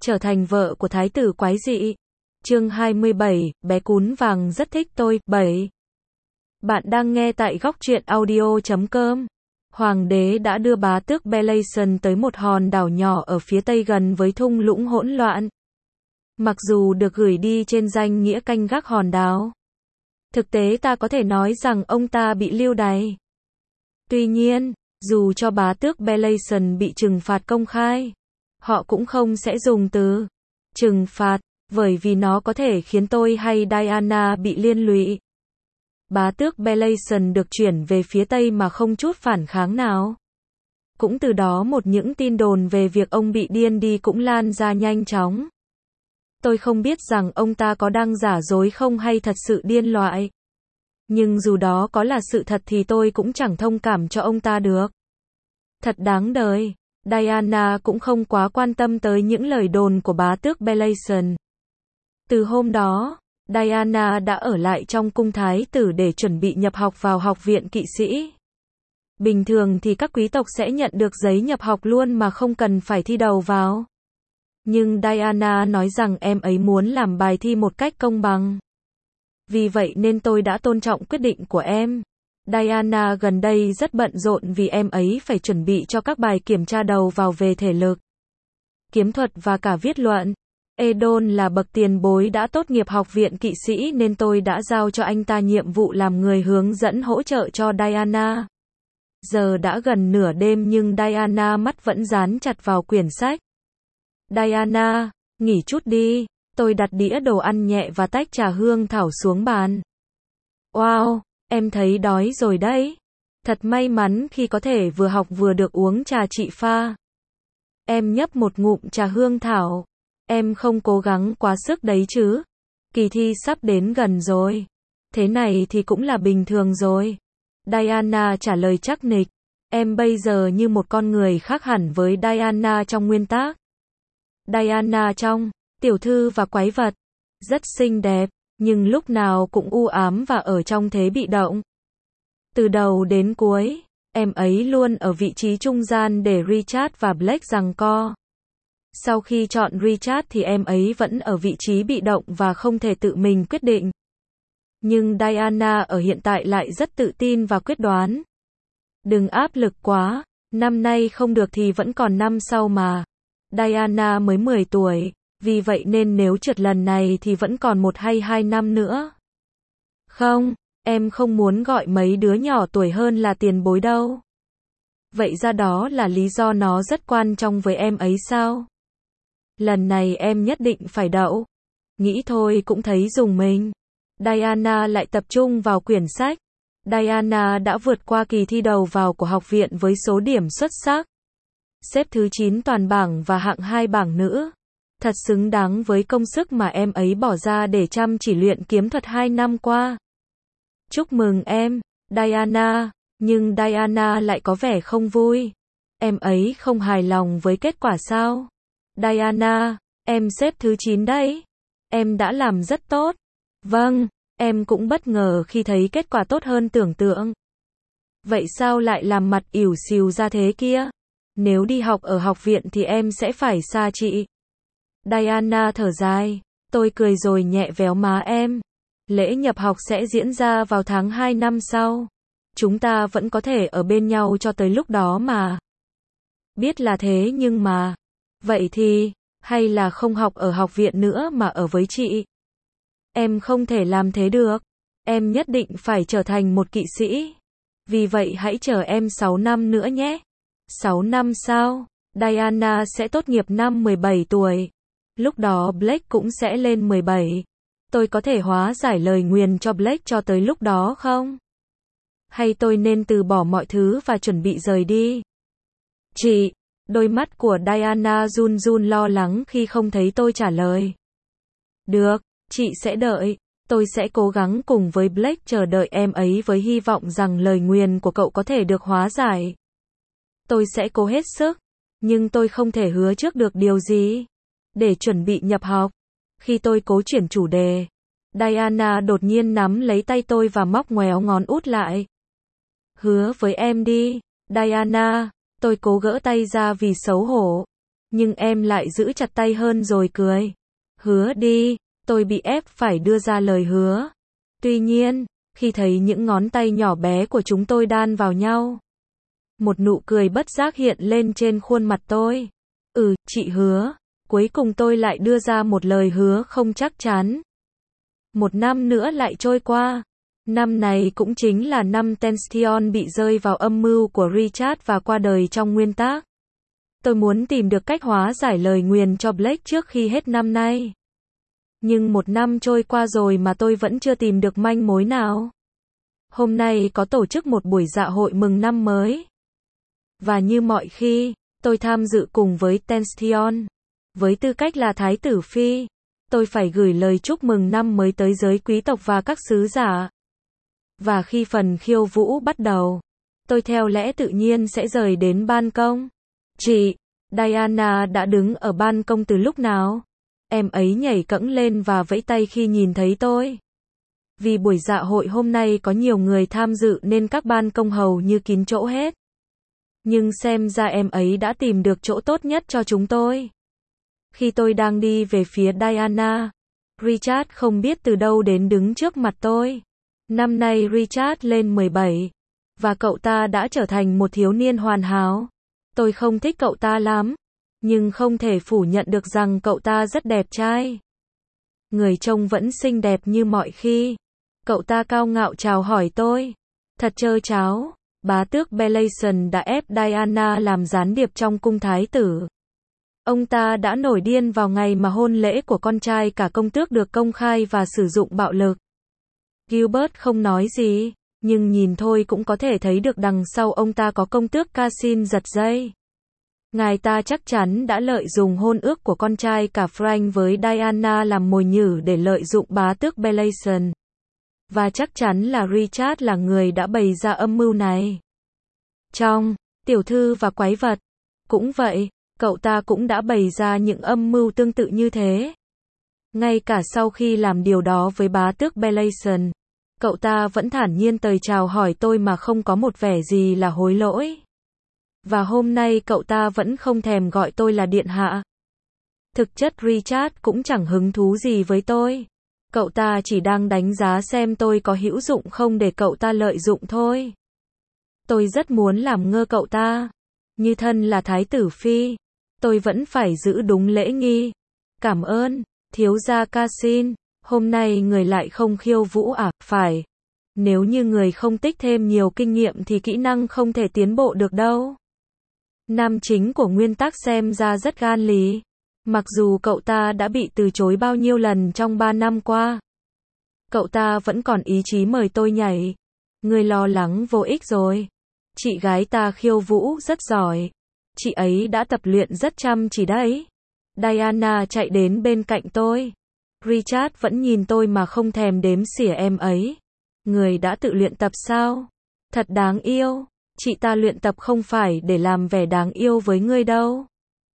trở thành vợ của thái tử quái dị. Chương 27, bé cún vàng rất thích tôi. 7. Bạn đang nghe tại góc truyện audio.com. Hoàng đế đã đưa bá tước Belason tới một hòn đảo nhỏ ở phía tây gần với thung lũng hỗn loạn. Mặc dù được gửi đi trên danh nghĩa canh gác hòn đảo, thực tế ta có thể nói rằng ông ta bị lưu đày. Tuy nhiên, dù cho bá tước Belason bị trừng phạt công khai, họ cũng không sẽ dùng từ trừng phạt, bởi vì nó có thể khiến tôi hay Diana bị liên lụy. Bá tước Belason được chuyển về phía Tây mà không chút phản kháng nào. Cũng từ đó những tin đồn về việc ông bị điên đi cũng lan ra nhanh chóng. Tôi không biết rằng ông ta có đang giả dối không hay thật sự điên loạn. Nhưng dù đó có là sự thật thì tôi cũng chẳng thông cảm cho ông ta được. Thật đáng đời. Diana cũng không quá quan tâm tới những lời đồn của bá tước Belason. Từ hôm đó, Diana đã ở lại trong cung thái tử để chuẩn bị nhập học vào học viện kỵ sĩ. Bình thường thì các quý tộc sẽ nhận được giấy nhập học luôn mà không cần phải thi đầu vào. Nhưng Diana nói rằng em ấy muốn làm bài thi một cách công bằng. Vì vậy nên tôi đã tôn trọng quyết định của em. Diana gần đây rất bận rộn vì em ấy phải chuẩn bị cho các bài kiểm tra đầu vào về thể lực, kiếm thuật và cả viết luận. Edon là bậc tiền bối đã tốt nghiệp học viện kỵ sĩ nên tôi đã giao cho anh ta nhiệm vụ làm người hướng dẫn hỗ trợ cho Diana. Giờ đã gần nửa đêm nhưng Diana mắt vẫn dán chặt vào quyển sách. Diana, nghỉ chút đi. Tôi đặt đĩa đồ ăn nhẹ và tách trà hương thảo xuống bàn. Wow, em thấy đói rồi đấy. Thật may mắn khi có thể vừa học vừa được uống trà chị pha. Em nhấp một ngụm trà hương thảo. Em không cố gắng quá sức đấy chứ. Kỳ thi sắp đến gần rồi. Thế này thì cũng là bình thường rồi. Diana trả lời chắc nịch. Em bây giờ như một con người khác hẳn với Diana trong nguyên tác. Diana trong Tiểu thư và quái vật. Rất xinh đẹp, nhưng lúc nào cũng u ám và ở trong thế bị động. Từ đầu đến cuối, em ấy luôn ở vị trí trung gian để Richard và Blake giằng co. Sau khi chọn Richard thì em ấy vẫn ở vị trí bị động và không thể tự mình quyết định. Nhưng Diana ở hiện tại lại rất tự tin và quyết đoán. Đừng áp lực quá, năm nay không được thì vẫn còn năm sau mà. Diana mới 10 tuổi, vì vậy nên nếu trượt lần này thì vẫn còn 1 hay 2 năm nữa. Không, em không muốn gọi mấy đứa nhỏ tuổi hơn là tiền bối đâu. Vậy ra đó là lý do nó rất quan trọng với em ấy sao? Lần này em nhất định phải đậu. Nghĩ thôi cũng thấy rùng mình. Diana lại tập trung vào quyển sách. Diana đã vượt qua kỳ thi đầu vào của học viện với số điểm xuất sắc. Xếp thứ 9 toàn bảng và hạng 2 bảng nữ. Thật xứng đáng với công sức mà em ấy bỏ ra để chăm chỉ luyện kiếm thuật 2 năm qua. Chúc mừng em, Diana. Nhưng Diana lại có vẻ không vui. Em ấy không hài lòng với kết quả sao? Diana, em xếp thứ 9 đấy. Em đã làm rất tốt. Vâng, em cũng bất ngờ khi thấy kết quả tốt hơn tưởng tượng. Vậy sao lại làm mặt ỉu xìu ra thế kia? Nếu đi học ở học viện thì em sẽ phải xa chị. Diana thở dài. Tôi cười rồi nhẹ véo má em. Lễ nhập học sẽ diễn ra vào tháng 2 năm sau. Chúng ta vẫn có thể ở bên nhau cho tới lúc đó mà. Biết là thế nhưng mà. Vậy thì, hay là không học ở học viện nữa mà ở với chị? Em không thể làm thế được. Em nhất định phải trở thành một kỵ sĩ. Vì vậy hãy chờ em 6 năm nữa nhé. 6 năm sau, Diana sẽ tốt nghiệp năm 17 tuổi. Lúc đó Blake cũng sẽ lên 17. Tôi có thể hóa giải lời nguyền cho Blake cho tới lúc đó không? Hay tôi nên từ bỏ mọi thứ và chuẩn bị rời đi? Chị, đôi mắt của Diana run run lo lắng khi không thấy tôi trả lời. Được, chị sẽ đợi. Tôi sẽ cố gắng cùng với Blake chờ đợi em ấy với hy vọng rằng lời nguyền của cậu có thể được hóa giải. Tôi sẽ cố hết sức, nhưng tôi không thể hứa trước được điều gì. Để chuẩn bị nhập học, khi tôi cố chuyển chủ đề, Diana đột nhiên nắm lấy tay tôi và móc ngoéo ngón út lại. Hứa với em đi, Diana. Tôi cố gỡ tay ra vì xấu hổ. Nhưng em lại giữ chặt tay hơn rồi cười. Hứa đi, tôi bị ép phải đưa ra lời hứa. Tuy nhiên, khi thấy những ngón tay nhỏ bé của chúng tôi đan vào nhau, một nụ cười bất giác hiện lên trên khuôn mặt tôi. Chị hứa. Cuối cùng tôi lại đưa ra một lời hứa không chắc chắn. 1 năm nữa lại trôi qua. Năm này cũng chính là năm Tension bị rơi vào âm mưu của Richard và qua đời trong nguyên tắc. Tôi muốn tìm được cách hóa giải lời nguyền cho Blake trước khi hết năm nay. Nhưng 1 năm trôi qua rồi mà tôi vẫn chưa tìm được manh mối nào. Hôm nay có tổ chức một buổi dạ hội mừng năm mới. Và như mọi khi, tôi tham dự cùng với Tension. Với tư cách là Thái tử Phi, tôi phải gửi lời chúc mừng năm mới tới giới quý tộc và các sứ giả. Và khi phần khiêu vũ bắt đầu, tôi theo lẽ tự nhiên sẽ rời đến ban công. Chị, Diana đã đứng ở ban công từ lúc nào? Em ấy nhảy cẫng lên và vẫy tay khi nhìn thấy tôi. Vì buổi dạ hội hôm nay có nhiều người tham dự nên các ban công hầu như kín chỗ hết. Nhưng xem ra em ấy đã tìm được chỗ tốt nhất cho chúng tôi. Khi tôi đang đi về phía Diana, Richard không biết từ đâu đến đứng trước mặt tôi. Năm nay Richard lên 17, và cậu ta đã trở thành một thiếu niên hoàn hảo. Tôi không thích cậu ta lắm, nhưng không thể phủ nhận được rằng cậu ta rất đẹp trai. Người trông vẫn xinh đẹp như mọi khi. Cậu ta cao ngạo chào hỏi tôi. Thật trơ tráo, bá tước Belason đã ép Diana làm gián điệp trong cung thái tử. Ông ta đã nổi điên vào ngày mà hôn lễ của con trai cả công tước được công khai và sử dụng bạo lực. Gilbert không nói gì, nhưng nhìn thôi cũng có thể thấy được đằng sau ông ta có công tước Cassin giật dây. Ngài ta chắc chắn đã lợi dụng hôn ước của con trai cả Frank với Diana làm mồi nhử để lợi dụng bá tước Belason. Và chắc chắn là Richard là người đã bày ra âm mưu này. Trong Tiểu thư và quái vật, cũng vậy, cậu ta cũng đã bày ra những âm mưu tương tự như thế. Ngay cả sau khi làm điều đó với bá tước Belason, cậu ta vẫn thản nhiên tới chào hỏi tôi mà không có một vẻ gì là hối lỗi. Và hôm nay cậu ta vẫn không thèm gọi tôi là điện hạ. Thực chất Richard cũng chẳng hứng thú gì với tôi. Cậu ta chỉ đang đánh giá xem tôi có hữu dụng không để cậu ta lợi dụng thôi. Tôi rất muốn làm ngơ cậu ta. Như thân là Thái tử Phi, tôi vẫn phải giữ đúng lễ nghi. Cảm ơn, thiếu gia Cassin. Hôm nay người lại không khiêu vũ à? Phải. Nếu như người không tích thêm nhiều kinh nghiệm thì kỹ năng không thể tiến bộ được đâu. Nam chính của nguyên tắc xem ra rất gan lì. Mặc dù cậu ta đã bị từ chối bao nhiêu lần trong 3 năm qua, cậu ta vẫn còn ý chí mời tôi nhảy. Người lo lắng vô ích rồi. Chị gái ta khiêu vũ rất giỏi. Chị ấy đã tập luyện rất chăm chỉ đấy. Diana chạy đến bên cạnh tôi. Richard vẫn nhìn tôi mà không thèm đếm xỉa em ấy. Người đã tự luyện tập sao? Thật đáng yêu. Chị ta luyện tập không phải để làm vẻ đáng yêu với ngươi đâu.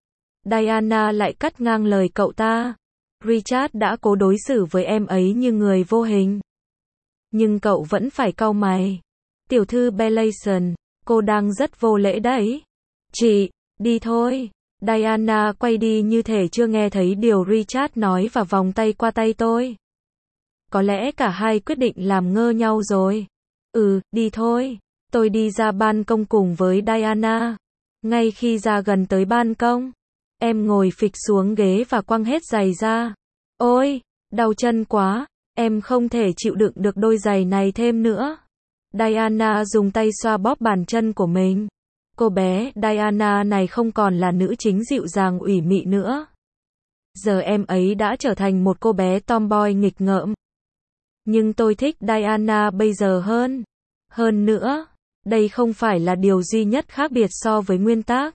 Diana lại cắt ngang lời cậu ta. Richard đã cố đối xử với em ấy như người vô hình. Nhưng cậu vẫn phải cau mày. Tiểu thư Belason, cô đang rất vô lễ đấy. Chị, đi thôi. Diana quay đi như thể chưa nghe thấy điều Richard nói và vòng tay qua tay tôi. Có lẽ cả hai quyết định làm ngơ nhau rồi. Đi thôi. Tôi đi ra ban công cùng với Diana. Ngay khi ra gần tới ban công, em ngồi phịch xuống ghế và quăng hết giày ra. Ôi, đau chân quá, em không thể chịu đựng được đôi giày này thêm nữa. Diana dùng tay xoa bóp bàn chân của mình. Cô bé Diana này không còn là nữ chính dịu dàng ủy mị nữa. Giờ em ấy đã trở thành một cô bé tomboy nghịch ngợm. Nhưng tôi thích Diana bây giờ hơn. Hơn nữa, đây không phải là điều duy nhất khác biệt so với nguyên tắc.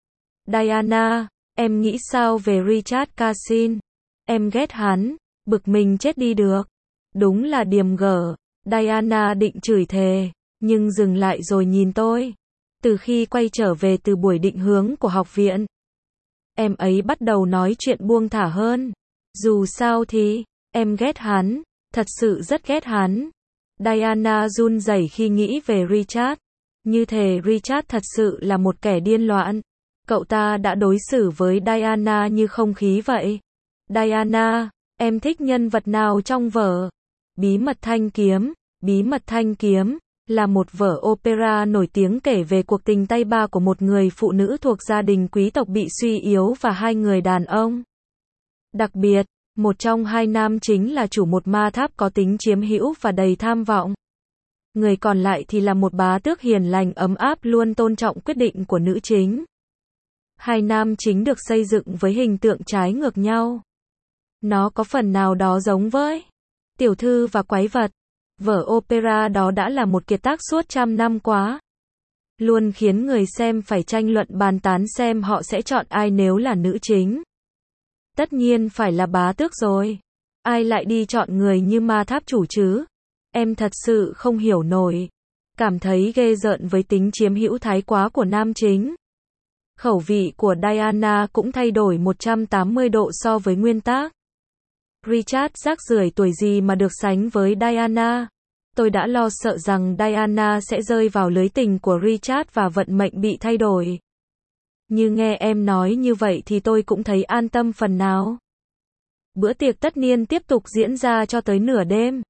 Diana, em nghĩ sao về Richard Cassin? Em ghét hắn, bực mình chết đi được. Đúng là điềm gở. Diana định chửi thề, nhưng dừng lại rồi nhìn tôi. Từ khi quay trở về từ buổi định hướng của học viện, em ấy bắt đầu nói chuyện buông thả hơn. Dù sao thì, em ghét hắn, thật sự rất ghét hắn. Diana run rẩy khi nghĩ về Richard. Như thể Richard thật sự là một kẻ điên loạn. Cậu ta đã đối xử với Diana như không khí vậy. Diana, em thích nhân vật nào trong vở? Bí mật thanh kiếm. Bí mật thanh kiếm là một vở opera nổi tiếng kể về cuộc tình tay ba của một người phụ nữ thuộc gia đình quý tộc bị suy yếu và hai người đàn ông. Đặc biệt, một trong hai nam chính là chủ một ma tháp có tính chiếm hữu và đầy tham vọng. Người còn lại thì là một bá tước hiền lành ấm áp luôn tôn trọng quyết định của nữ chính. Hai nam chính được xây dựng với hình tượng trái ngược nhau. Nó có phần nào đó giống với Tiểu thư và quái vật. Vở opera đó đã là một kiệt tác suốt trăm năm quá. Luôn khiến người xem phải tranh luận bàn tán xem họ sẽ chọn ai nếu là nữ chính. Tất nhiên phải là bá tước rồi. Ai lại đi chọn người như ma tháp chủ chứ? Em thật sự không hiểu nổi. Cảm thấy ghê rợn với tính chiếm hữu thái quá của nam chính. Khẩu vị của Diana cũng thay đổi 180 độ so với nguyên tác. Richard rác rưởi tuổi gì mà được sánh với Diana. Tôi đã lo sợ rằng Diana sẽ rơi vào lưới tình của Richard và vận mệnh bị thay đổi. Như nghe em nói như vậy thì tôi cũng thấy an tâm phần nào. Bữa tiệc tất niên tiếp tục diễn ra cho tới nửa đêm.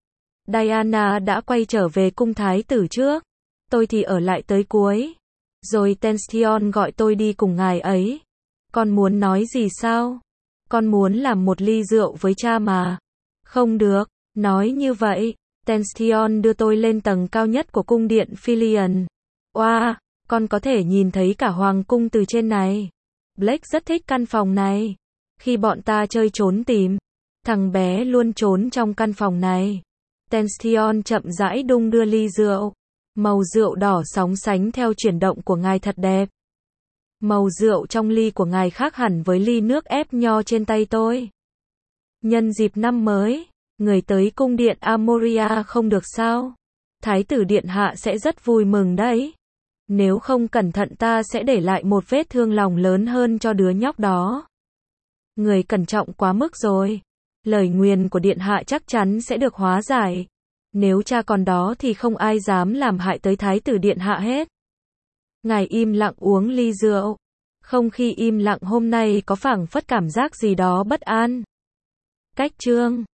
Diana đã quay trở về cung thái tử trước. Tôi thì ở lại tới cuối. Rồi Tension gọi tôi đi cùng ngài ấy. Con muốn nói gì sao? Con muốn làm một ly rượu với cha mà. Không được, nói như vậy. Tension đưa tôi lên tầng cao nhất của cung điện Philion. Oa, con có thể nhìn thấy cả hoàng cung từ trên này. Blake rất thích căn phòng này. Khi bọn ta chơi trốn tìm, thằng bé luôn trốn trong căn phòng này. Tension chậm rãi đung đưa ly rượu. Màu rượu đỏ sóng sánh theo chuyển động của ngài thật đẹp. Màu rượu trong ly của ngài khác hẳn với ly nước ép nho trên tay tôi. Nhân dịp năm mới, người tới cung điện Amoria không được sao? Thái tử điện hạ sẽ rất vui mừng đấy. Nếu không cẩn thận ta sẽ để lại một vết thương lòng lớn hơn cho đứa nhóc đó. Người cẩn trọng quá mức rồi. Lời nguyền của điện hạ chắc chắn sẽ được hóa giải. Nếu cha còn đó thì không ai dám làm hại tới thái tử điện hạ hết. Ngài im lặng uống ly rượu. Không khí im lặng hôm nay có phảng phất cảm giác gì đó bất an. Cách chương